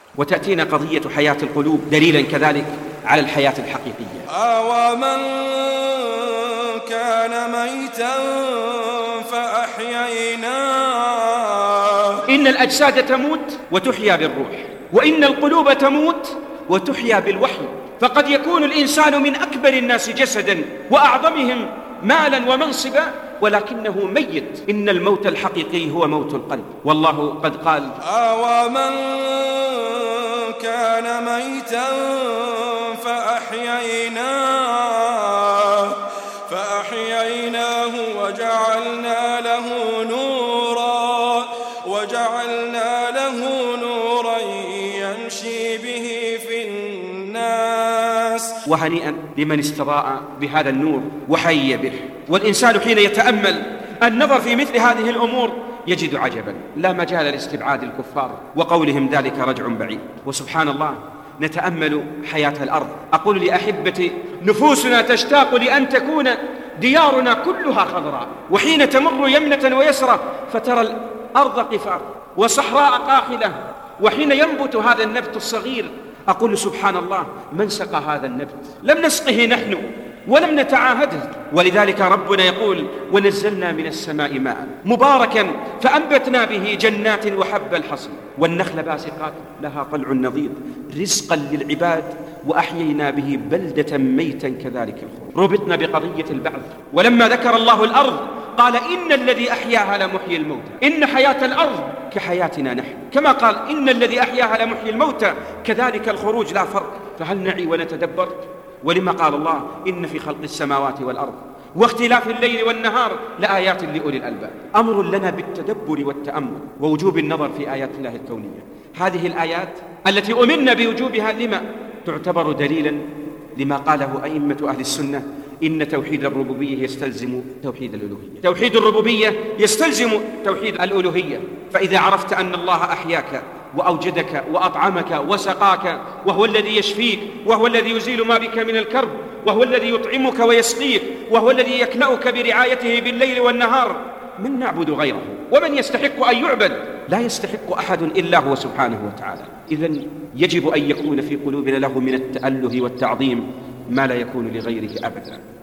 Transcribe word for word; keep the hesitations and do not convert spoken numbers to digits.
وتأتينا قضية حياة القلوب دليلا كذلك على الحياة الحقيقية. أومن كان ميتا فأحييناه. إن الأجساد تموت وتحيا بالروح، وإن القلوب تموت وتحيا بالوحي. فقد يكون الإنسان من أكبر الناس جسدا وأعظمهم مالا ومنصبا ولكنه ميت. إن الموت الحقيقي هو موت القلب. والله قد قال: أومن كان ميتا فأحييناه فأحييناه وجعلنا له نورا وجعلنا له نورا يمشي به في الناس. وهنيئا لمن استضاء بهذا النور وحي به. والإنسان حين يتأمل النظر في مثل هذه الأمور يجد عجبا لا مجال لاستبعاد الكفار وقولهم ذلك رجع بعيد. وسبحان الله، نتأمل حياة الأرض. أقول لأحبتي: نفوسنا تشتاق لأن تكون ديارنا كلها خضراء، وحين تمر يمنة ويسرى فترى الأرض قفار وصحراء قاحلة، وحين ينبت هذا النبت الصغير أقول سبحان الله، من سقى هذا النبت؟ لم نسقه نحن ولم نتعاهده. ولذلك ربنا يقول: ونزلنا من السماء ماء مباركا فأنبتنا به جنات وحب الحصيد والنخل باسقات لها طلع نضيد رزقا للعباد وأحيينا به بلدة ميتا كذلك الخروج. ربطنا بقضية البعث، ولما ذكر الله الأرض قال: إن الذي أحياها لمحيي الموتى. إن حياة الأرض كحياتنا نحن، كما قال: إن الذي أحياها لمحيي الموتى كذلك الخروج. لا فرق. فهل نعي ونتدبر؟ ولما قال الله: إن في خلق السماوات والأرض واختلاف الليل والنهار لآيات لأولي الألباب. أمر لنا بالتدبر والتأمل ووجوب النظر في آيات الله الكونية. هذه الآيات التي أمرنا بوجوبها لما تعتبر دليلا لما قاله أئمة أهل السنة: إن توحيد الربوبية يستلزم توحيد الألوهية، توحيد الربوبية يستلزم توحيد الألوهية. فإذا عرفت أن الله أحياك وأوجدك وأطعمك وسقاك، وهو الذي يشفيك، وهو الذي يزيل ما بك من الكرب، وهو الذي يطعمك ويسقيك، وهو الذي يكلأك برعايته بالليل والنهار، من نعبد غيره؟ ومن يستحق أن يعبد؟ لا يستحق أحد إلا هو سبحانه وتعالى. إذن يجب أن يكون في قلوبنا له من التأله والتعظيم ما لا يكون لغيره أبدا.